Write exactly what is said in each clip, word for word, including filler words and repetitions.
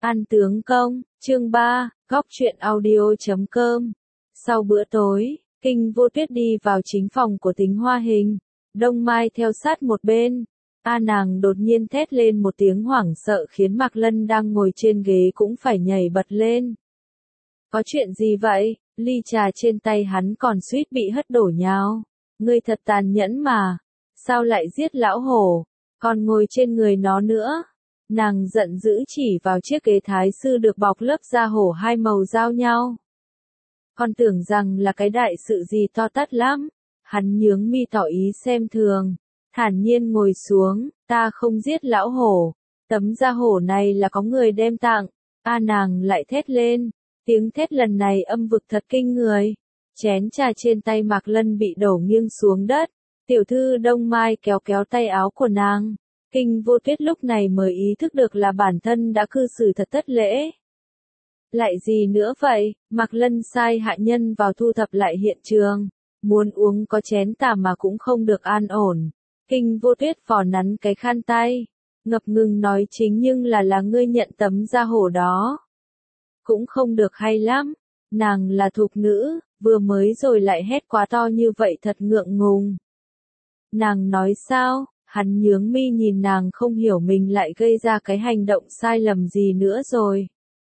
An tướng công, chương ba, góc truyện audio.com. Sau bữa tối, Kinh Vô Tuyết đi vào chính phòng của Tính Hoa Hình. Đông Mai theo sát một bên. A nàng đột nhiên thét lên một tiếng hoảng sợ khiến Mạc Lân đang ngồi trên ghế cũng phải nhảy bật lên. Có chuyện gì vậy? Ly trà trên tay hắn còn suýt bị hất đổ nhào. Ngươi thật tàn nhẫn mà. Sao lại giết lão hổ? Còn ngồi trên người nó nữa. Nàng giận dữ chỉ vào chiếc ghế thái sư được bọc lớp da hổ hai màu giao nhau. Con tưởng rằng là cái đại sự gì to tát lắm. Hắn nhướng mi tỏ ý xem thường. Thản nhiên ngồi xuống, ta không giết lão hổ. Tấm da hổ này là có người đem tặng. A nàng lại thét lên. Tiếng thét lần này âm vực thật kinh người. Chén trà trên tay Mạc Lân bị đổ nghiêng xuống đất. Tiểu thư Đông Mai kéo kéo tay áo của nàng. Kinh Vô Tuyết lúc này mới ý thức được là bản thân đã cư xử thật thất lễ. Lại gì nữa vậy? Mạc Lân sai hạ nhân vào thu thập lại hiện trường. Muốn uống có chén tà mà cũng không được an ổn. Kinh Vô Tuyết phò nắn cái khăn tay. Ngập ngừng nói chính nhưng là là ngươi nhận tấm da hổ đó. Cũng không được hay lắm. Nàng là thục nữ, vừa mới rồi lại hét quá to như vậy thật ngượng ngùng. Nàng nói sao? Hắn nhướng mi nhìn nàng không hiểu mình lại gây ra cái hành động sai lầm gì nữa rồi.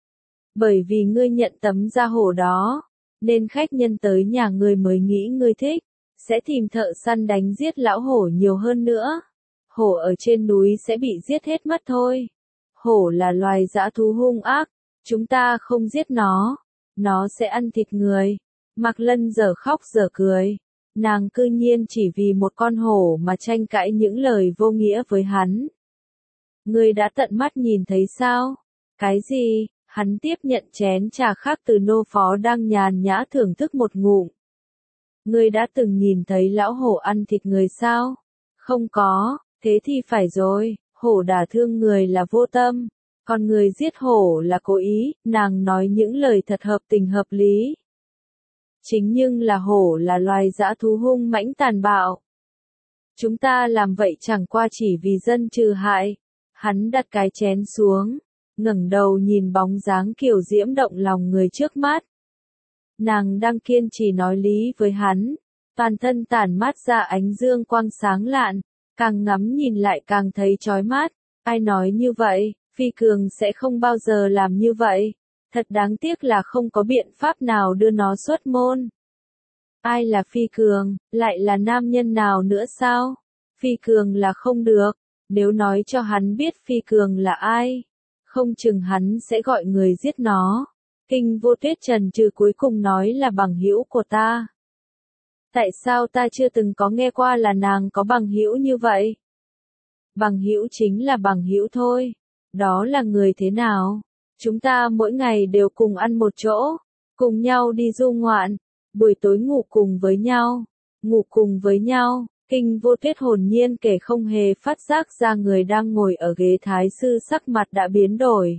Bởi vì ngươi nhận tấm da hổ đó, nên khách nhân tới nhà ngươi mới nghĩ ngươi thích, sẽ tìm thợ săn đánh giết lão hổ nhiều hơn nữa. Hổ ở trên núi sẽ bị giết hết mất thôi. Hổ là loài dã thú hung ác, chúng ta không giết nó, nó sẽ ăn thịt người. Mạc Lân giờ khóc giờ cười. Nàng cư nhiên chỉ vì một con hổ mà tranh cãi những lời vô nghĩa với hắn. Ngươi đã tận mắt nhìn thấy sao? Cái gì? Hắn tiếp nhận chén trà khác từ nô phó đang nhàn nhã thưởng thức một ngụm. Ngươi đã từng nhìn thấy lão hổ ăn thịt người sao? Không có, thế thì phải rồi, hổ đả thương người là vô tâm, còn người giết hổ là cố ý, nàng nói những lời thật hợp tình hợp lý. Chính nhưng là hổ là loài dã thú hung mãnh tàn bạo. Chúng ta làm vậy chẳng qua chỉ vì dân trừ hại. Hắn đặt cái chén xuống, ngẩng đầu nhìn bóng dáng kiều diễm động lòng người trước mắt. Nàng đang kiên trì nói lý với hắn, toàn thân tản mát ra ánh dương quang sáng lạn, càng ngắm nhìn lại càng thấy chói mắt. Ai nói như vậy, phi cường sẽ không bao giờ làm như vậy. Thật đáng tiếc là không có biện pháp nào đưa nó xuất môn. Ai là Phi Cường, lại là nam nhân nào nữa sao? Phi Cường là không được, nếu nói cho hắn biết Phi Cường là ai, không chừng hắn sẽ gọi người giết nó. Kinh Vô Tuyết trần trừ cuối cùng nói là bằng hữu của ta. Tại sao ta chưa từng có nghe qua là nàng có bằng hữu như vậy? Bằng hữu chính là bằng hữu thôi. Đó là người thế nào? Chúng ta mỗi ngày đều cùng ăn một chỗ, cùng nhau đi du ngoạn, buổi tối ngủ cùng với nhau, ngủ cùng với nhau. Kinh Vô Tuyết hồn nhiên kể không hề phát giác ra người đang ngồi ở ghế thái sư sắc mặt đã biến đổi.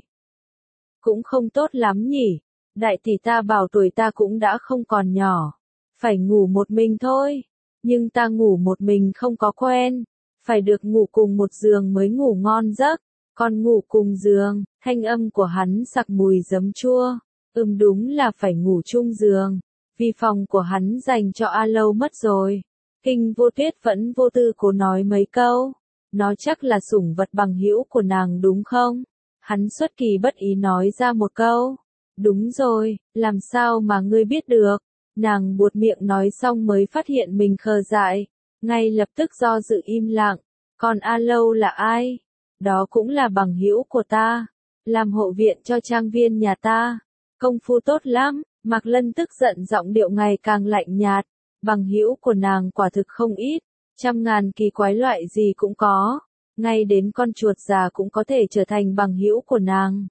Cũng không tốt lắm nhỉ, đại tỷ ta bảo tuổi ta cũng đã không còn nhỏ, phải ngủ một mình thôi, nhưng ta ngủ một mình không có quen, phải được ngủ cùng một giường mới ngủ ngon giấc. Còn ngủ cùng giường, thanh âm của hắn sặc mùi giấm chua. Ừm đúng là phải ngủ chung giường, vì phòng của hắn dành cho A Lâu mất rồi. Kinh Vô Tuyết vẫn vô tư cố nói mấy câu. Nó chắc là sủng vật bằng hữu của nàng đúng không? Hắn xuất kỳ bất ý nói ra một câu. Đúng rồi, làm sao mà ngươi biết được? Nàng buột miệng nói xong mới phát hiện mình khờ dại. Ngay lập tức do dự im lặng. Còn A Lâu là ai? Đó cũng là bằng hữu của ta, làm hộ viện cho trang viên nhà ta, công phu tốt lắm. Mạc Lân tức giận giọng điệu ngày càng lạnh nhạt. Bằng hữu của nàng quả thực không ít, trăm ngàn kỳ quái loại gì cũng có, ngay đến con chuột già cũng có thể trở thành bằng hữu của nàng.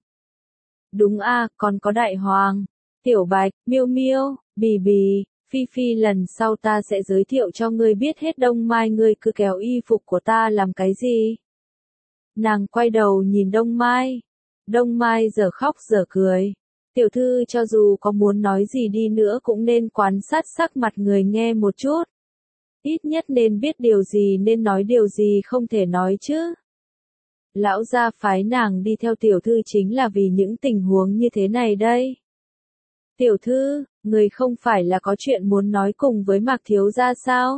Đúng a, còn có Đại Hoàng, Tiểu Bạch, Miêu Miêu, Bì Bì, Phi Phi, lần sau ta sẽ giới thiệu cho ngươi biết hết. Đông Mai, ngươi cứ kéo y phục của ta làm cái gì? Nàng quay đầu nhìn Đông Mai. Đông Mai giờ khóc giờ cười. Tiểu thư cho dù có muốn nói gì đi nữa cũng nên quan sát sắc mặt người nghe một chút. Ít nhất nên biết điều gì nên nói, điều gì không thể nói chứ. Lão gia phái nàng đi theo tiểu thư chính là vì những tình huống như thế này đây. Tiểu thư, người không phải là có chuyện muốn nói cùng với Mạc thiếu gia sao?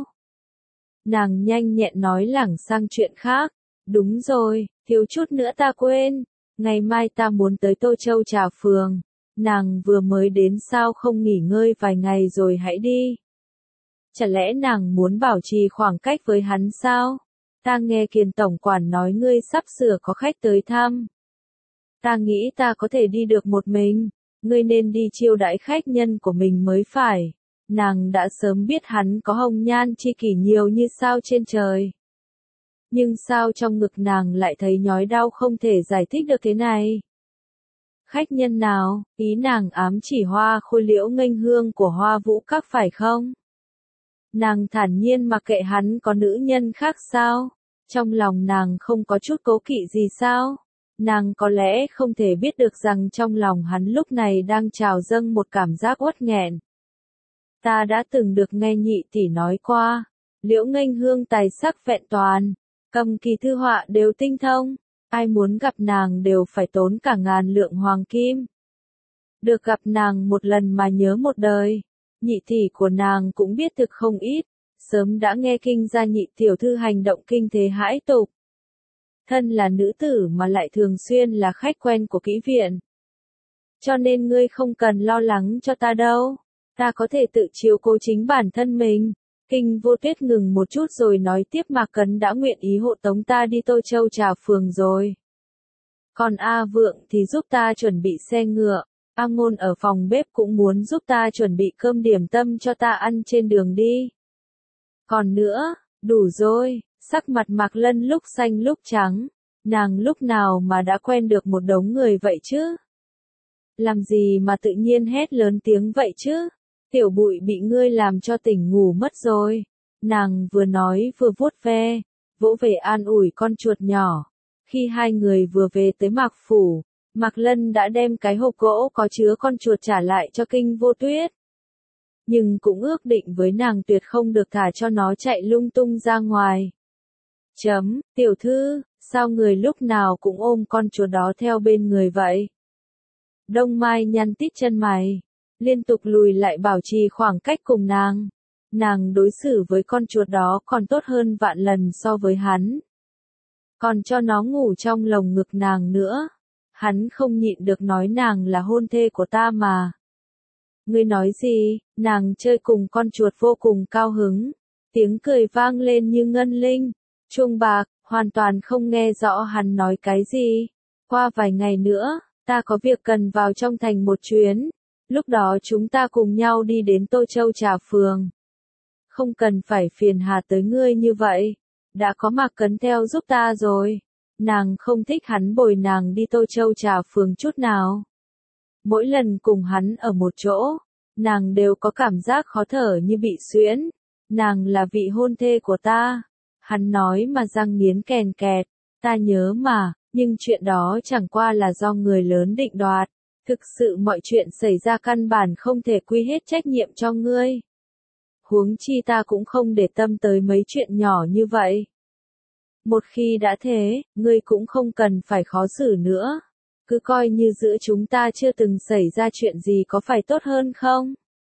Nàng nhanh nhẹn nói lảng sang chuyện khác. Đúng rồi, thiếu chút nữa ta quên. Ngày mai ta muốn tới Tô Châu Trà Phường. Nàng vừa mới đến sao không nghỉ ngơi vài ngày rồi hãy đi. Chả lẽ nàng muốn bảo trì khoảng cách với hắn sao? Ta nghe Kiền tổng quản nói ngươi sắp sửa có khách tới thăm. Ta nghĩ ta có thể đi được một mình. Ngươi nên đi chiêu đãi khách nhân của mình mới phải. Nàng đã sớm biết hắn có hồng nhan chi kỷ nhiều như sao trên trời. Nhưng sao trong ngực nàng lại thấy nhói đau không thể giải thích được thế này? Khách nhân nào, ý nàng ám chỉ Hoa Khôi Liễu Nghênh Hương của Hoa Vũ Các phải không? Nàng thản nhiên mặc kệ hắn có nữ nhân khác sao? Trong lòng nàng không có chút cố kỵ gì sao? Nàng có lẽ không thể biết được rằng trong lòng hắn lúc này đang trào dâng một cảm giác uất nghẹn. Ta đã từng được nghe nhị tỷ nói qua, Liễu Nghênh Hương tài sắc vẹn toàn, cầm kỳ thư họa đều tinh thông, ai muốn gặp nàng đều phải tốn cả ngàn lượng hoàng kim. Được gặp nàng một lần mà nhớ một đời, nhị tỷ của nàng cũng biết thực không ít, sớm đã nghe kinh gia nhị tiểu thư hành động kinh thế hãi tục. Thân là nữ tử mà lại thường xuyên là khách quen của kỹ viện. Cho nên ngươi không cần lo lắng cho ta đâu, ta có thể tự chiếu cố chính bản thân mình. Kinh Vô Tuyết ngừng một chút rồi nói tiếp Mạc Cấn đã nguyện ý hộ tống ta đi Tô Châu Trà Phường rồi. Còn A Vượng thì giúp ta chuẩn bị xe ngựa, A Ngôn ở phòng bếp cũng muốn giúp ta chuẩn bị cơm điểm tâm cho ta ăn trên đường đi. Còn nữa, đủ rồi, sắc mặt Mạc Lân lúc xanh lúc trắng, nàng lúc nào mà đã quen được một đống người vậy chứ? Làm gì mà tự nhiên hét lớn tiếng vậy chứ? Tiểu Bụi bị ngươi làm cho tỉnh ngủ mất rồi. Nàng vừa nói vừa vuốt ve, vỗ về an ủi con chuột nhỏ. Khi hai người vừa về tới Mạc Phủ, Mạc Lân đã đem cái hộp gỗ có chứa con chuột trả lại cho Kinh Vô Tuyết. Nhưng cũng ước định với nàng tuyệt không được thả cho nó chạy lung tung ra ngoài. Chấm, tiểu thư, sao người lúc nào cũng ôm con chuột đó theo bên người vậy? Đông Mai nhăn tít chân mày, liên tục lùi lại bảo trì khoảng cách cùng nàng. Nàng đối xử với con chuột đó còn tốt hơn vạn lần so với hắn. Còn cho nó ngủ trong lồng ngực nàng nữa. Hắn không nhịn được nói nàng là hôn thê của ta mà. Ngươi nói gì? Nàng chơi cùng con chuột vô cùng cao hứng. Tiếng cười vang lên như ngân linh. Chuông bạc, hoàn toàn không nghe rõ hắn nói cái gì. Qua vài ngày nữa, ta có việc cần vào trong thành một chuyến. Lúc đó chúng ta cùng nhau đi đến Tô Châu Trà Phường. Không cần phải phiền hà tới ngươi như vậy. Đã có Mạc Cấn theo giúp ta rồi. Nàng không thích hắn bồi nàng đi Tô Châu Trà Phường chút nào. Mỗi lần cùng hắn ở một chỗ, nàng đều có cảm giác khó thở như bị suyễn. Nàng là vị hôn thê của ta. Hắn nói mà răng nghiến kèn kẹt. Ta nhớ mà, nhưng chuyện đó chẳng qua là do người lớn định đoạt. Thực sự mọi chuyện xảy ra căn bản không thể quy hết trách nhiệm cho ngươi. Huống chi ta cũng không để tâm tới mấy chuyện nhỏ như vậy. Một khi đã thế, ngươi cũng không cần phải khó xử nữa. Cứ coi như giữa chúng ta chưa từng xảy ra chuyện gì có phải tốt hơn không?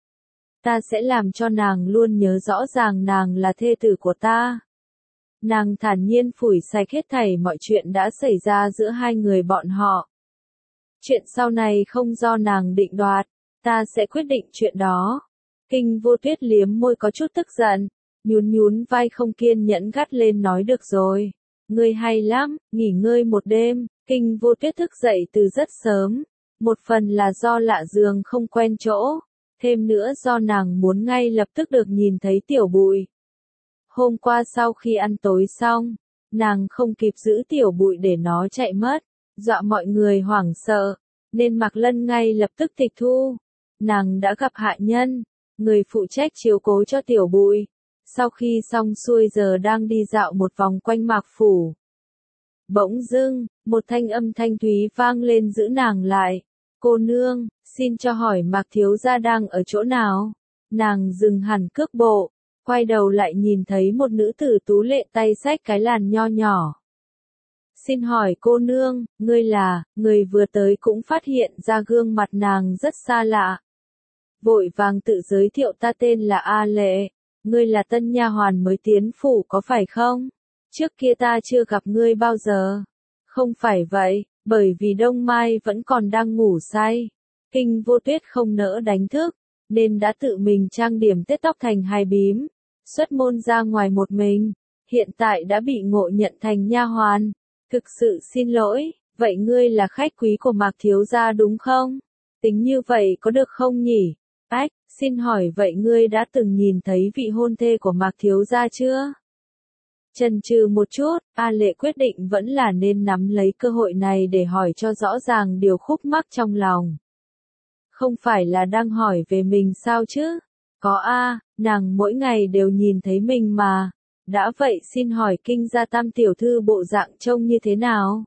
Ta sẽ làm cho nàng luôn nhớ rõ ràng nàng là thê tử của ta. Nàng thản nhiên phủi sạch hết thảy mọi chuyện đã xảy ra giữa hai người bọn họ. Chuyện sau này không do nàng định đoạt, ta sẽ quyết định chuyện đó. Kinh Vô Tuyết liếm môi có chút tức giận, nhún nhún vai không kiên nhẫn gắt lên nói được rồi. Ngươi hay lắm, nghỉ ngơi một đêm. Kinh Vô Tuyết thức dậy từ rất sớm. Một phần là do lạ giường không quen chỗ. Thêm nữa do nàng muốn ngay lập tức được nhìn thấy Tiểu Bụi. Hôm qua sau khi ăn tối xong, nàng không kịp giữ Tiểu Bụi để nó chạy mất. Dọa mọi người hoảng sợ, nên Mạc Lân ngay lập tức tịch thu. Nàng đã gặp hạ nhân, người phụ trách chiếu cố cho Tiểu Bụi. Sau khi xong xuôi giờ đang đi dạo một vòng quanh Mạc Phủ. Bỗng dưng, một thanh âm thanh thúy vang lên giữ nàng lại. Cô nương, xin cho hỏi Mạc thiếu gia đang ở chỗ nào? Nàng dừng hẳn cước bộ, quay đầu lại nhìn thấy một nữ tử tú lệ tay xách cái làn nho nhỏ. Xin hỏi cô nương, ngươi là, người vừa tới cũng phát hiện ra gương mặt nàng rất xa lạ. Vội vàng tự giới thiệu ta tên là A Lệ, ngươi là tân nha hoàn mới tiến phủ có phải không? Trước kia ta chưa gặp ngươi bao giờ. Không phải vậy, bởi vì Đông Mai vẫn còn đang ngủ say. Kinh Vô Tuyết không nỡ đánh thức, nên đã tự mình trang điểm tết tóc thành hai bím, xuất môn ra ngoài một mình, hiện tại đã bị ngộ nhận thành nha hoàn. Thực sự xin lỗi, vậy ngươi là khách quý của Mạc thiếu gia đúng không? Tính như vậy có được không nhỉ? Ách, xin hỏi vậy ngươi đã từng nhìn thấy vị hôn thê của Mạc thiếu gia chưa? Chần chừ một chút, A Lệ quyết định vẫn là nên nắm lấy cơ hội này để hỏi cho rõ ràng điều khúc mắc trong lòng. Không phải là đang hỏi về mình sao chứ? Có a, nàng mỗi ngày đều nhìn thấy mình mà. Đã vậy xin hỏi Kinh gia tam tiểu thư bộ dạng trông như thế nào?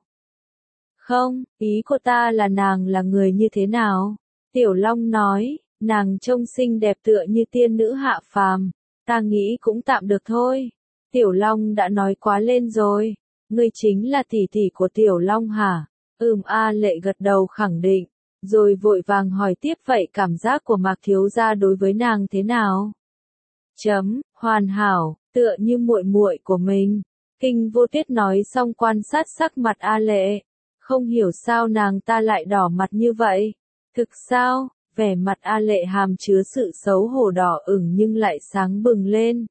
Không, ý của ta là nàng là người như thế nào? Tiểu Long nói, nàng trông xinh đẹp tựa như tiên nữ hạ phàm. Ta nghĩ cũng tạm được thôi. Tiểu Long đã nói quá lên rồi. Ngươi chính là tỷ tỷ của Tiểu Long hả? Ừm, A Lệ gật đầu khẳng định. Rồi vội vàng hỏi tiếp vậy cảm giác của Mạc thiếu gia đối với nàng thế nào? Chấm, hoàn hảo, tựa như muội muội của mình. Kinh Vô Tuyết nói xong quan sát sắc mặt A Lệ. Không hiểu sao nàng ta lại đỏ mặt như vậy. Thực sao, vẻ mặt A Lệ hàm chứa sự xấu hổ đỏ ửng nhưng lại sáng bừng lên.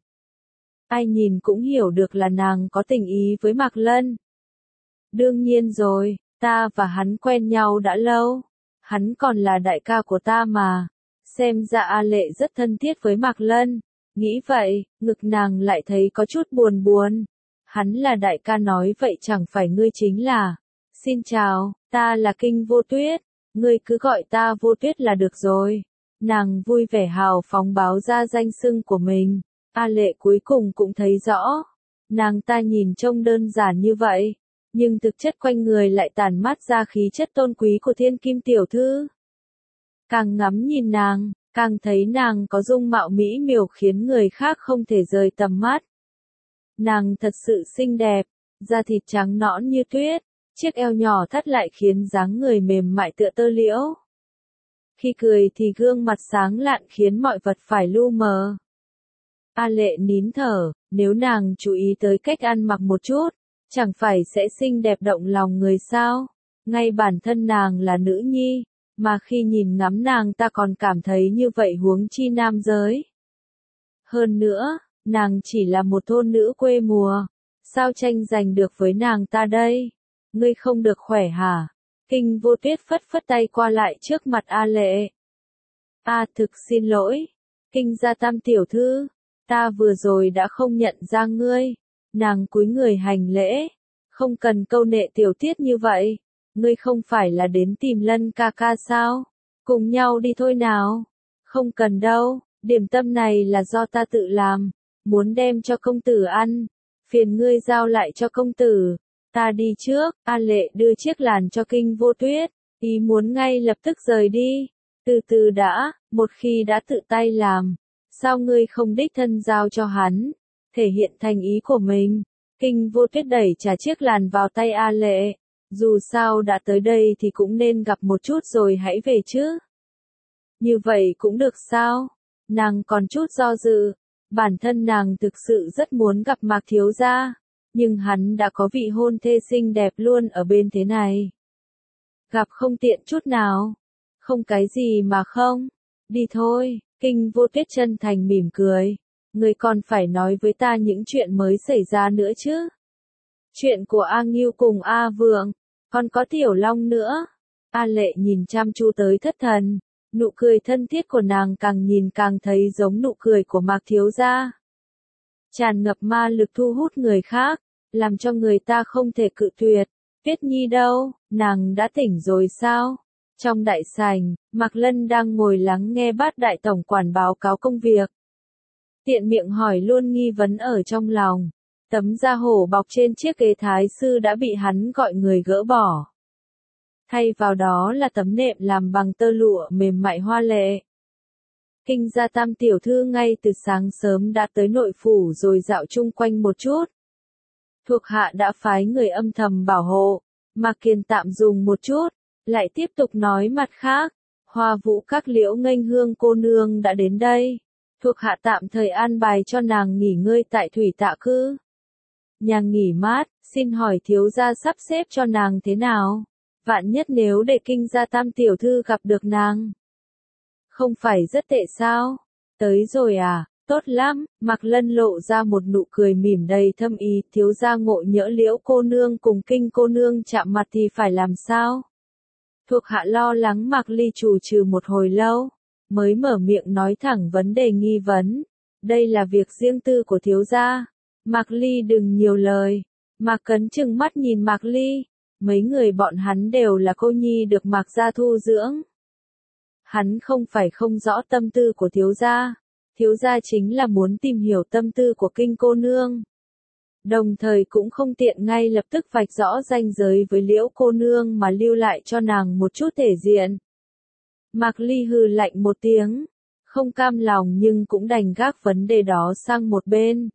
Ai nhìn cũng hiểu được là nàng có tình ý với Mạc Lân. Đương nhiên rồi, ta và hắn quen nhau đã lâu. Hắn còn là đại ca của ta mà. Xem ra A Lệ rất thân thiết với Mạc Lân. Nghĩ vậy, ngực nàng lại thấy có chút buồn buồn. Hắn là đại ca nói vậy chẳng phải ngươi chính là. Xin chào, ta là Kinh Vô Tuyết. Ngươi cứ gọi ta Vô Tuyết là được rồi. Nàng vui vẻ hào phóng báo ra danh xưng của mình. A Lệ cuối cùng cũng thấy rõ. Nàng ta nhìn trông đơn giản như vậy. Nhưng thực chất quanh người lại tản mát ra khí chất tôn quý của thiên kim tiểu thư. Càng ngắm nhìn nàng, càng thấy nàng có dung mạo mỹ miều khiến người khác không thể rời tầm mắt. Nàng thật sự xinh đẹp, da thịt trắng nõn như tuyết, chiếc eo nhỏ thắt lại khiến dáng người mềm mại tựa tơ liễu. Khi cười thì gương mặt sáng lạn khiến mọi vật phải lu mờ. A Lệ nín thở, nếu nàng chú ý tới cách ăn mặc một chút, chẳng phải sẽ xinh đẹp động lòng người sao? Ngay bản thân nàng là nữ nhi, mà khi nhìn ngắm nàng ta còn cảm thấy như vậy huống chi nam giới. Hơn nữa, nàng chỉ là một thôn nữ quê mùa, sao tranh giành được với nàng ta đây? Ngươi không được khỏe hả? Kinh Vô Tuyết phất phất tay qua lại trước mặt A Lệ. A thực xin lỗi, Kinh gia tam tiểu thư, ta vừa rồi đã không nhận ra ngươi. Nàng cúi người hành lễ, không cần câu nệ tiểu tiết như vậy. Ngươi không phải là đến tìm Lân ca ca sao? Cùng nhau đi thôi nào. Không cần đâu, điểm tâm này là do ta tự làm, muốn đem cho công tử ăn. Phiền ngươi giao lại cho công tử. Ta đi trước. A Lệ đưa chiếc làn cho Kinh Vô Tuyết, ý muốn ngay lập tức rời đi. Từ từ đã, một khi đã tự tay làm, sao ngươi không đích thân giao cho hắn, thể hiện thành ý của mình. Kinh Vô Tuyết đẩy trả chiếc làn vào tay A Lệ. Dù sao đã tới đây thì cũng nên gặp một chút rồi hãy về chứ. Như vậy cũng được sao? Nàng còn chút do dự. Bản thân nàng thực sự rất muốn gặp Mạc thiếu gia. Nhưng hắn đã có vị hôn thê xinh đẹp luôn ở bên thế này. Gặp không tiện chút nào. Không cái gì mà không. Đi thôi. Kinh Vô Tuyết chân thành mỉm cười. Ngươi còn phải nói với ta những chuyện mới xảy ra nữa chứ. Chuyện của A Ngưu cùng A Vượng, còn có Tiểu Long nữa. A Lệ nhìn chăm chú tới thất thần, nụ cười thân thiết của nàng càng nhìn càng thấy giống nụ cười của Mạc thiếu gia. Tràn ngập ma lực thu hút người khác, làm cho người ta không thể cự tuyệt. Tuyết Nhi đâu, nàng đã tỉnh rồi sao? Trong đại sảnh, Mạc Lân đang ngồi lắng nghe Bát đại tổng quản báo cáo công việc. Tiện miệng hỏi luôn nghi vấn ở trong lòng. Tấm da hổ bọc trên chiếc ghế thái sư đã bị hắn gọi người gỡ bỏ. Thay vào đó là tấm nệm làm bằng tơ lụa mềm mại hoa lệ. Kinh gia tam tiểu thư ngay từ sáng sớm đã tới nội phủ rồi dạo chung quanh một chút. Thuộc hạ đã phái người âm thầm bảo hộ. Mạc Kiền tạm dùng một chút, lại tiếp tục nói mặt khác. Hoa Vũ Các Liễu Nghênh Hương cô nương đã đến đây. Thuộc hạ tạm thời an bài cho nàng nghỉ ngơi tại Thủy Tạ Cư. Nhà nghỉ mát, xin hỏi thiếu gia sắp xếp cho nàng thế nào? Vạn nhất nếu để Kinh gia tam tiểu thư gặp được nàng. Không phải rất tệ sao? Tới rồi à? Tốt lắm, Mạc Lân lộ ra một nụ cười mỉm đầy thâm ý, thiếu gia ngộ nhỡ Liễu cô nương cùng Kinh cô nương chạm mặt thì phải làm sao? Thuộc hạ lo lắng Mạc Ly trù trừ một hồi lâu, mới mở miệng nói thẳng vấn đề nghi vấn. Đây là việc riêng tư của thiếu gia. Mạc Ly đừng nhiều lời. Mạc Cấn trừng mắt nhìn Mạc Ly. Mấy người bọn hắn đều là cô nhi được Mạc gia thu dưỡng. Hắn không phải không rõ tâm tư của thiếu gia. Thiếu gia chính là muốn tìm hiểu tâm tư của Kinh cô nương. Đồng thời cũng không tiện ngay lập tức vạch rõ ranh giới với Liễu cô nương mà lưu lại cho nàng một chút thể diện. Mạc Ly hừ lạnh một tiếng, không cam lòng nhưng cũng đành gác vấn đề đó sang một bên.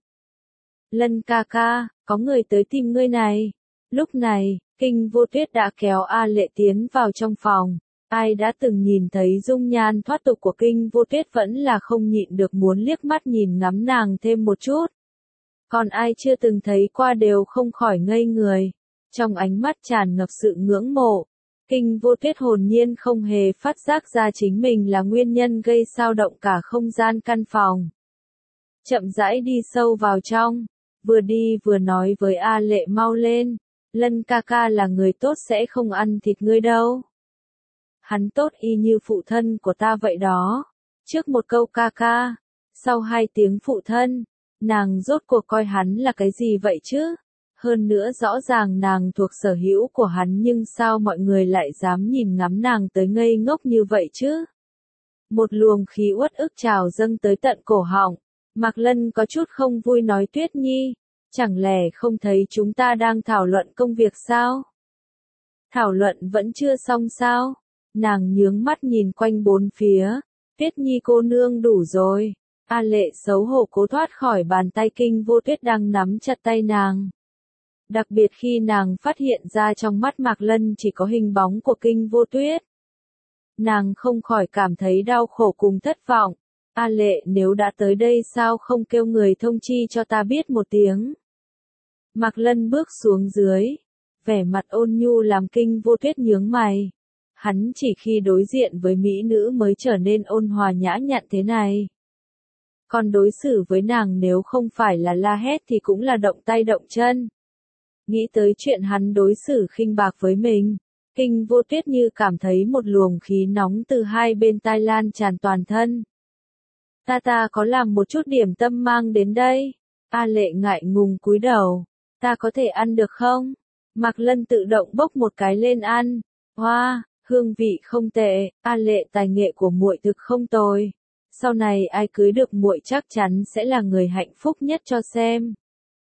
Lân ca ca, có người tới tìm ngươi này. Lúc này, Kinh Vô Tuyết đã kéo A Lệ tiến vào trong phòng. Ai đã từng nhìn thấy dung nhan thoát tục của Kinh Vô Tuyết vẫn là không nhịn được muốn liếc mắt nhìn ngắm nàng thêm một chút. Còn ai chưa từng thấy qua đều không khỏi ngây người. Trong ánh mắt tràn ngập sự ngưỡng mộ. Kinh Vô Tuyết hồn nhiên không hề phát giác ra chính mình là nguyên nhân gây xao động cả không gian căn phòng. Chậm rãi đi sâu vào trong, vừa đi vừa nói với A Lệ mau lên, Lân ca ca là người tốt sẽ không ăn thịt ngươi đâu. Hắn tốt y như phụ thân của ta vậy đó. Trước một câu ca ca, sau hai tiếng phụ thân, nàng rốt cuộc coi hắn là cái gì vậy chứ? Hơn nữa rõ ràng nàng thuộc sở hữu của hắn nhưng sao mọi người lại dám nhìn ngắm nàng tới ngây ngốc như vậy chứ? Một luồng khí uất ức trào dâng tới tận cổ họng. Mạc Lân có chút không vui nói Tuyết Nhi, chẳng lẽ không thấy chúng ta đang thảo luận công việc sao? Thảo luận vẫn chưa xong sao? Nàng nhướng mắt nhìn quanh bốn phía. Tuyết Nhi cô nương đủ rồi. A Lệ xấu hổ cố thoát khỏi bàn tay Kinh Vô Tuyết đang nắm chặt tay nàng. Đặc biệt khi nàng phát hiện ra trong mắt Mạc Lân chỉ có hình bóng của Kinh Vô Tuyết. Nàng không khỏi cảm thấy đau khổ cùng thất vọng. A Lệ nếu đã tới đây sao không kêu người thông chi cho ta biết một tiếng. Mạc Lân bước xuống dưới. Vẻ mặt ôn nhu làm Kinh Vô Tuyết nhướng mày. Hắn chỉ khi đối diện với mỹ nữ mới trở nên ôn hòa nhã nhặn thế này. Còn đối xử với nàng nếu không phải là la hét thì cũng là động tay động chân. Nghĩ tới chuyện hắn đối xử khinh bạc với mình, Kinh Vô Tuyết như cảm thấy một luồng khí nóng từ hai bên tai lan tràn toàn thân. Ta ta có làm một chút điểm tâm mang đến đây. A Lệ ngại ngùng cúi đầu. Ta có thể ăn được không? Mạc Lân tự động bốc một cái lên ăn. Hoa, hương vị không tệ. A Lệ tài nghệ của muội thực không tồi. Sau này ai cưới được muội chắc chắn sẽ là người hạnh phúc nhất cho xem.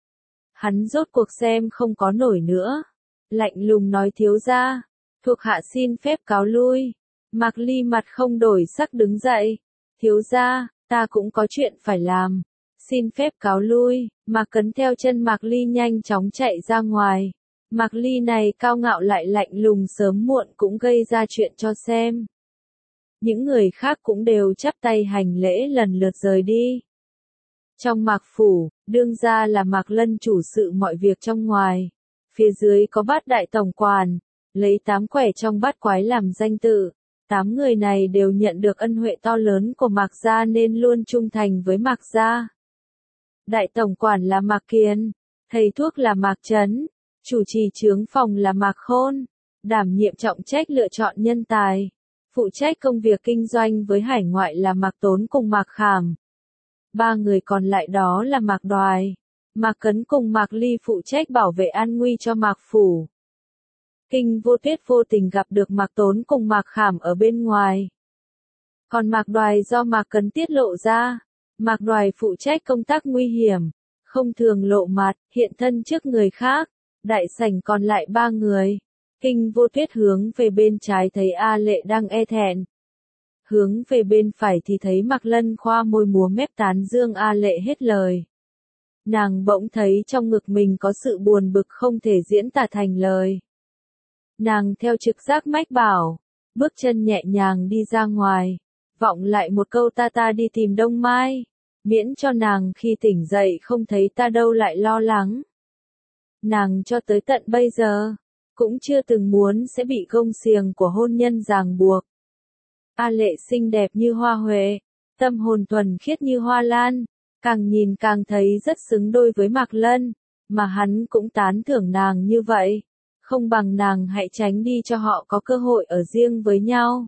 Hắn rốt cuộc xem không có nổi nữa. Lạnh lùng nói thiếu gia. Thuộc hạ xin phép cáo lui. Mạc Ly mặt không đổi sắc đứng dậy. Thiếu gia, ta cũng có chuyện phải làm. Xin phép cáo lui. Mạc Cấn theo chân Mạc Ly nhanh chóng chạy ra ngoài. Mạc Ly này cao ngạo lại lạnh lùng sớm muộn cũng gây ra chuyện cho xem. Những người khác cũng đều chắp tay hành lễ lần lượt rời đi. Trong Mạc Phủ, đương ra là Mạc Lân chủ sự mọi việc trong ngoài. Phía dưới có bát đại tổng quản, lấy tám quẻ trong bát quái làm danh tự. Tám người này đều nhận được ân huệ to lớn của Mạc gia nên luôn trung thành với Mạc gia. Đại tổng quản là Mạc Kiền, thầy thuốc là Mạc Trấn, chủ trì chướng phòng là Mạc Khôn, đảm nhiệm trọng trách lựa chọn nhân tài, phụ trách công việc kinh doanh với hải ngoại là Mạc Tốn cùng Mạc Khảm. Ba người còn lại đó là Mạc Đoài, Mạc Cấn cùng Mạc Ly phụ trách bảo vệ an nguy cho Mạc Phủ. Kinh Vô Tuyết vô tình gặp được Mạc Tốn cùng Mạc Khảm ở bên ngoài. Còn Mạc Đoài do Mạc Cấn tiết lộ ra, Mạc Đoài phụ trách công tác nguy hiểm, không thường lộ mặt, hiện thân trước người khác. Đại sảnh còn lại ba người. Kinh Vô Tuyết hướng về bên trái thấy A Lệ đang e thẹn. Hướng về bên phải thì thấy Mạc Lân khoa môi múa mép tán dương A Lệ hết lời. nàng bỗng thấy trong ngực mình có sự buồn bực không thể diễn tả thành lời. Nàng theo trực giác mách bảo, bước chân nhẹ nhàng đi ra ngoài, vọng lại một câu ta ta đi tìm Đông Mai, miễn cho nàng khi tỉnh dậy không thấy ta đâu lại lo lắng. Nàng cho tới tận bây giờ, cũng chưa từng muốn sẽ bị gông xiềng của hôn nhân ràng buộc. A Lệ xinh đẹp như hoa huệ, tâm hồn thuần khiết như hoa lan, càng nhìn càng thấy rất xứng đôi với Mạc Lân, mà hắn cũng tán thưởng nàng như vậy, không bằng nàng hãy tránh đi cho họ có cơ hội ở riêng với nhau.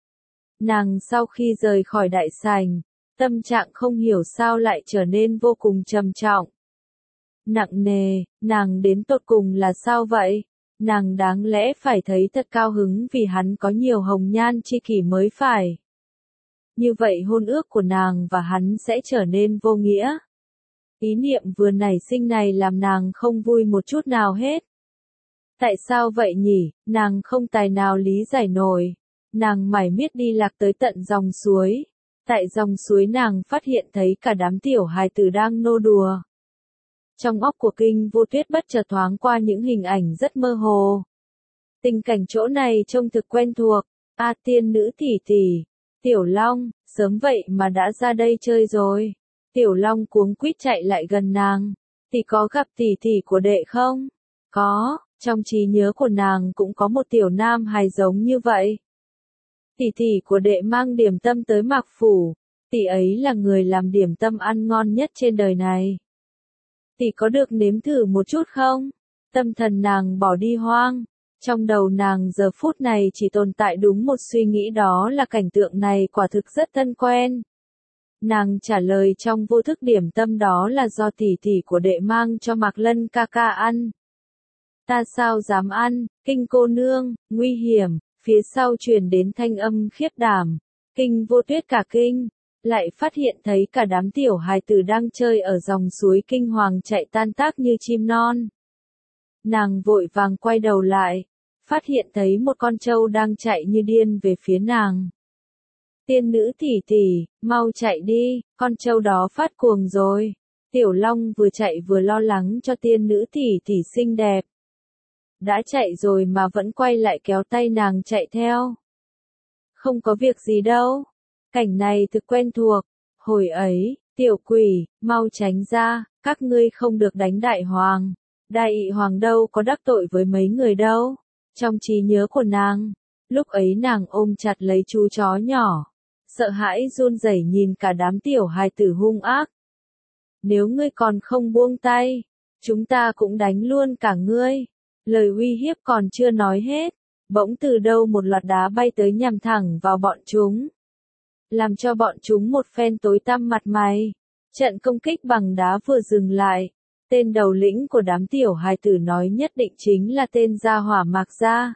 Nàng sau khi rời khỏi đại sảnh, tâm trạng không hiểu sao lại trở nên vô cùng trầm trọng. Nặng nề, nàng đến tột cùng là sao vậy? Nàng đáng lẽ phải thấy thật cao hứng vì hắn có nhiều hồng nhan tri kỷ mới phải. Như vậy hôn ước của nàng và hắn sẽ trở nên vô nghĩa. Ý niệm vừa nảy sinh này làm nàng không vui một chút nào hết. Tại sao vậy nhỉ, nàng không tài nào lý giải nổi. Nàng mải miết đi lạc tới tận dòng suối. Tại dòng suối nàng phát hiện thấy cả đám tiểu hài tử đang nô đùa. Trong óc của Kinh Vô Tuyết bất chợt thoáng qua những hình ảnh rất mơ hồ. Tình cảnh chỗ này trông thực quen thuộc. A tiên nữ tỷ tỷ, Tiểu Long, sớm vậy mà đã ra đây chơi rồi. Tiểu Long cuống quýt chạy lại gần nàng. Tỷ có gặp tỷ tỷ của đệ không? Có, trong trí nhớ của nàng cũng có một tiểu nam hài giống như vậy. Tỷ tỷ của đệ mang điểm tâm tới Mạc Phủ. Tỷ ấy là người làm điểm tâm ăn ngon nhất trên đời này. Tỷ có được nếm thử một chút không? Tâm thần nàng bỏ đi hoang. Trong đầu nàng giờ phút này chỉ tồn tại đúng một suy nghĩ, đó là cảnh tượng này quả thực rất thân quen. Nàng trả lời trong vô thức điểm tâm đó là do tỷ tỷ của đệ mang cho Mạc Lân ca ca ăn. Ta sao dám ăn, Kinh cô nương, nguy hiểm, phía sau truyền đến thanh âm khiếp đảm. Kinh Vô Tuyết cả kinh, lại phát hiện thấy cả đám tiểu hài tử đang chơi ở dòng suối kinh hoàng chạy tan tác như chim non. Nàng vội vàng quay đầu lại, phát hiện thấy một con trâu đang chạy như điên về phía nàng. Tiên nữ tỷ tỷ, mau chạy đi, con trâu đó phát cuồng rồi. Tiểu Long vừa chạy vừa lo lắng cho tiên nữ tỷ tỷ xinh đẹp. Đã chạy rồi mà vẫn quay lại kéo tay nàng chạy theo. Không có việc gì đâu. Cảnh này thực quen thuộc. Hồi ấy, tiểu quỷ, mau tránh ra, các ngươi không được đánh đại hoàng. Đại ị hoàng đâu có đắc tội với mấy người đâu. Trong trí nhớ của nàng, lúc ấy nàng ôm chặt lấy chú chó nhỏ, sợ hãi run rẩy nhìn cả đám tiểu hài tử hung ác. Nếu ngươi còn không buông tay, chúng ta cũng đánh luôn cả ngươi. Lời uy hiếp còn chưa nói hết, bỗng từ đâu một loạt đá bay tới nhằm thẳng vào bọn chúng. Làm cho bọn chúng một phen tối tăm mặt mày. Trận công kích bằng đá vừa dừng lại, tên đầu lĩnh của đám tiểu hài tử nói nhất định chính là tên gia hỏa Mạc gia.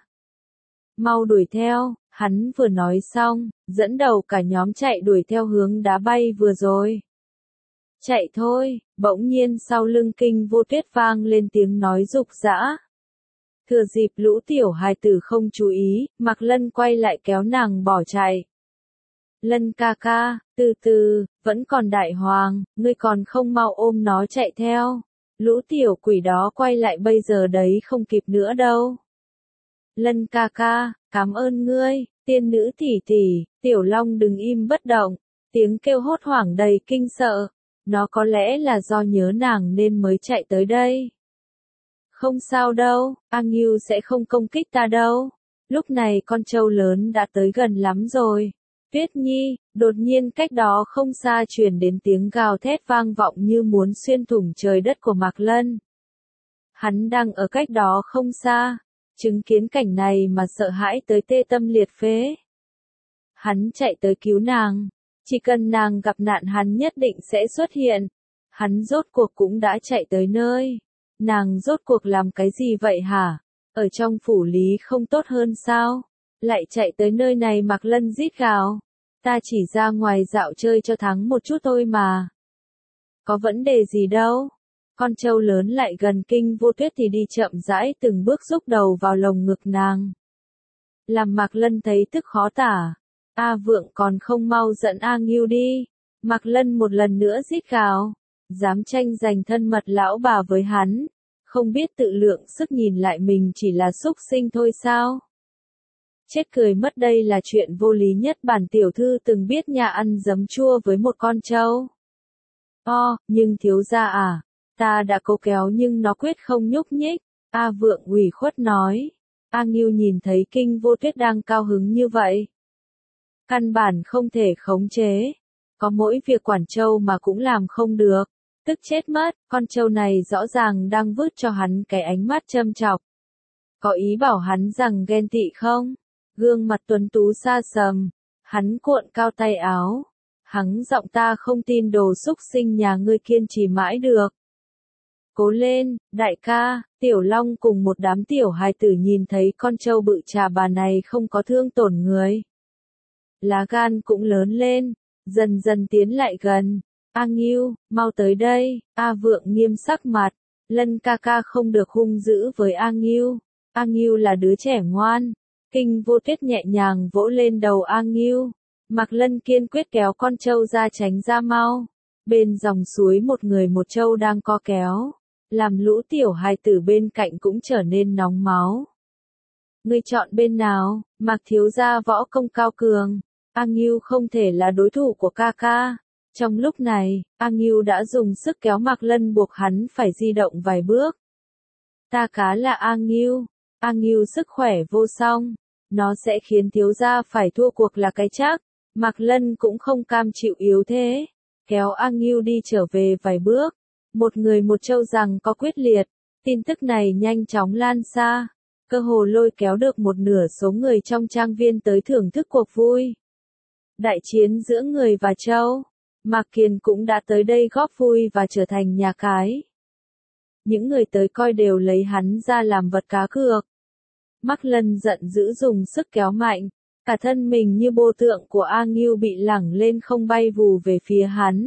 Mau đuổi theo, hắn vừa nói xong, dẫn đầu cả nhóm chạy đuổi theo hướng đá bay vừa rồi. Chạy thôi, bỗng nhiên sau lưng Kinh Vô Tuyết vang lên tiếng nói rục rã. Thừa dịp lũ tiểu hài tử không chú ý, Mạc Lân quay lại kéo nàng bỏ chạy. Lân ca ca, từ từ, vẫn còn đại hoàng, ngươi còn không mau ôm nó chạy theo. Lũ tiểu quỷ đó quay lại bây giờ đấy không kịp nữa đâu. Lân ca ca, cảm ơn ngươi, tiên nữ tỷ tỷ, Tiểu Long đừng im bất động, tiếng kêu hốt hoảng đầy kinh sợ, nó có lẽ là do nhớ nàng nên mới chạy tới đây. Không sao đâu, A Ngưu sẽ không công kích ta đâu. Lúc này con trâu lớn đã tới gần lắm rồi. Tuyết Nhi, đột nhiên cách đó không xa truyền đến tiếng gào thét vang vọng như muốn xuyên thủng trời đất của Mạc Lân. Hắn đang ở cách đó không xa, chứng kiến cảnh này mà sợ hãi tới tê tâm liệt phế. Hắn chạy tới cứu nàng, chỉ cần nàng gặp nạn hắn nhất định sẽ xuất hiện. Hắn rốt cuộc cũng đã chạy tới nơi. Nàng rốt cuộc làm cái gì vậy hả? Ở trong phủ lý không tốt hơn sao? Lại chạy tới nơi này Mạc Lân rít gào. Ta chỉ ra ngoài dạo chơi cho thắng một chút thôi mà. Có vấn đề gì đâu. Con trâu lớn lại gần Kinh Vô Tuyết thì đi chậm rãi từng bước rúc đầu vào lồng ngực nàng. Làm Mạc Lân thấy tức khó tả. A Vượng còn không mau dẫn A Ngưu đi. Mạc Lân một lần nữa rít gào. Dám tranh giành thân mật lão bà với hắn, không biết tự lượng sức nhìn lại mình chỉ là súc sinh thôi sao? Chết cười mất, đây là chuyện vô lý nhất bản tiểu thư từng biết nhà ăn giấm chua với một con trâu. O, nhưng thiếu gia à, ta đã cố kéo nhưng nó quyết không nhúc nhích. A Vượng ủy khuất nói. A Ngưu nhìn thấy Kinh Vô Tuyết đang cao hứng như vậy. Căn bản không thể khống chế. Có mỗi việc quản trâu mà cũng làm không được. Tức chết mất, con trâu này rõ ràng đang vứt cho hắn cái ánh mắt châm chọc. Có ý bảo hắn rằng ghen tị không? Gương mặt tuấn tú xa sầm. Hắn cuộn cao tay áo. Hắng giọng, ta không tin đồ xúc sinh nhà ngươi kiên trì mãi được. Cố lên, đại ca. Tiểu Long cùng một đám tiểu hài tử nhìn thấy con trâu bự trà bà này không có thương tổn người. Lá gan cũng lớn lên, dần dần tiến lại gần. A Ngưu, mau tới đây. A Vượng nghiêm sắc mặt. Lân ca ca không được hung dữ với A Ngưu. A Ngưu là đứa trẻ ngoan. Kinh Vô Tuyết nhẹ nhàng vỗ lên đầu A Ngưu. Mạc Lân kiên quyết kéo con trâu ra, tránh ra mau. Bên dòng suối một người một trâu đang co kéo. Làm lũ tiểu hài tử bên cạnh cũng trở nên nóng máu. Ngươi chọn bên nào? Mạc thiếu gia võ công cao cường. A Ngưu không thể là đối thủ của ca ca. Trong lúc này, A Ngưu đã dùng sức kéo Mạc Lân buộc hắn phải di động vài bước. Ta cá là A Ngưu. A Ngưu sức khỏe vô song. Nó sẽ khiến thiếu gia phải thua cuộc là cái chắc. Mạc Lân cũng không cam chịu yếu thế. Kéo A Ngưu đi trở về vài bước. Một người một trâu rằng có quyết liệt. Tin tức này nhanh chóng lan xa. Cơ hồ lôi kéo được một nửa số người trong trang viên tới thưởng thức cuộc vui. Đại chiến giữa người và trâu. Mạc Kiền cũng đã tới đây góp vui và trở thành nhà cái. Những người tới coi đều lấy hắn ra làm vật cá cược. Mạc Lân giận dữ dùng sức kéo mạnh. Cả thân mình như bô tượng của A Ngưu bị lẳng lên không, bay vù về phía hắn.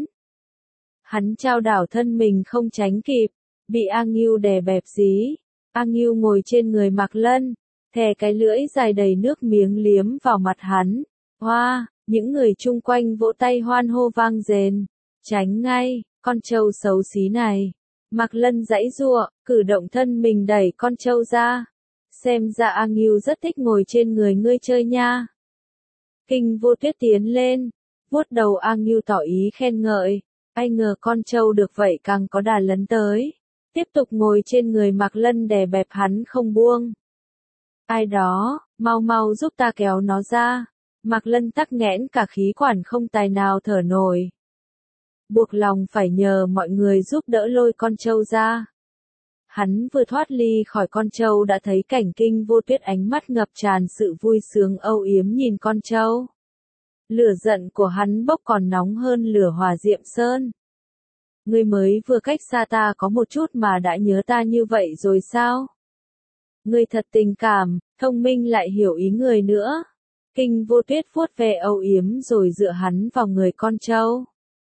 Hắn trao đảo thân mình không tránh kịp, bị A Ngưu đè bẹp dí. A Ngưu ngồi trên người Mạc Lân, thè cái lưỡi dài đầy nước miếng liếm vào mặt hắn. Hoa, những người chung quanh vỗ tay hoan hô vang dền. Tránh ngay, con trâu xấu xí này. Mạc Lân giãy giụa, cử động thân mình đẩy con trâu ra. Xem ra A Ngưu rất thích ngồi trên người ngươi chơi nha. Kinh Vô Tuyết tiến lên, vuốt đầu A Ngưu tỏ ý khen ngợi. Ai ngờ con trâu được vậy càng có đà lấn tới. Tiếp tục ngồi trên người Mạc Lân đè bẹp hắn không buông. Ai đó, mau mau giúp ta kéo nó ra. Mạc Lân tắc nghẽn cả khí quản không tài nào thở nổi. Buộc lòng phải nhờ mọi người giúp đỡ lôi con trâu ra. Hắn vừa thoát ly khỏi con trâu đã thấy cảnh Kinh Vô Tuyết ánh mắt ngập tràn sự vui sướng âu yếm nhìn con trâu. Lửa giận của hắn bốc còn nóng hơn lửa hỏa diệm sơn. Ngươi mới vừa cách xa ta có một chút mà đã nhớ ta như vậy rồi sao? Ngươi thật tình cảm, thông minh lại hiểu ý người nữa. Kinh Vô Tuyết vuốt ve âu yếm rồi dựa hắn vào người con trâu.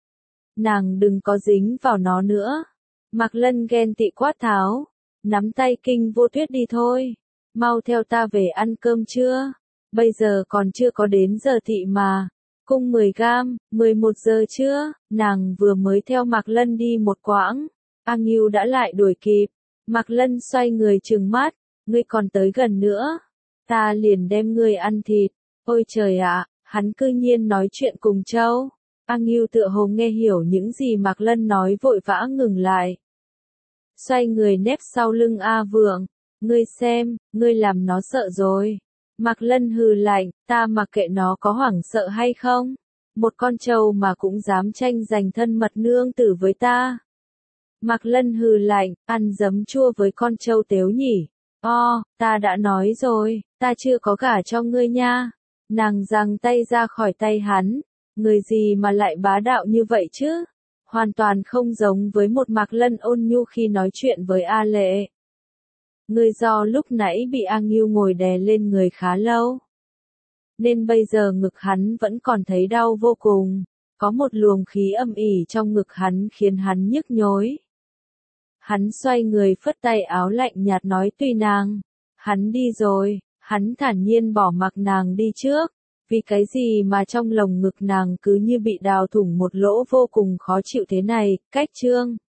Nàng đừng có dính vào nó nữa. Mạc Lân ghen tị quát tháo. Nắm tay Kinh Vô Tuyết đi thôi. Mau theo ta về ăn cơm trưa. Bây giờ còn chưa có đến giờ thị mà. Cung mười gam, mười một giờ trưa. Nàng vừa mới theo Mạc Lân đi một quãng. A Ngưu đã lại đuổi kịp. Mạc Lân xoay người trừng mắt. Ngươi còn tới gần nữa. Ta liền đem ngươi ăn thịt. Ôi trời ạ, hắn cư nhiên nói chuyện cùng trâu. A Ngưu tựa hồ nghe hiểu những gì Mạc Lân nói, vội vã ngừng lại. Xoay người nép sau lưng A Vượng. Ngươi xem, ngươi làm nó sợ rồi. Mạc Lân hừ lạnh, ta mặc kệ nó có hoảng sợ hay không. Một con trâu mà cũng dám tranh giành thân mật nương tử với ta. Mạc Lân hừ lạnh, ăn giấm chua với con trâu tếu nhỉ. O, ta đã nói rồi, ta chưa có gả cho ngươi nha. Nàng giằng tay ra khỏi tay hắn. Người gì mà lại bá đạo như vậy chứ? Hoàn toàn không giống với một Mạc Lân ôn nhu khi nói chuyện với A Lệ. Người do lúc nãy bị A Ngưu ngồi đè lên người khá lâu. Nên bây giờ ngực hắn vẫn còn thấy đau vô cùng. Có một luồng khí âm ỉ trong ngực hắn khiến hắn nhức nhối. Hắn xoay người phất tay áo lạnh nhạt nói tùy nàng. Hắn đi rồi, hắn thản nhiên bỏ mặc nàng đi trước. Vì cái gì mà trong lồng ngực nàng cứ như bị đào thủng một lỗ vô cùng khó chịu thế này, cách chương.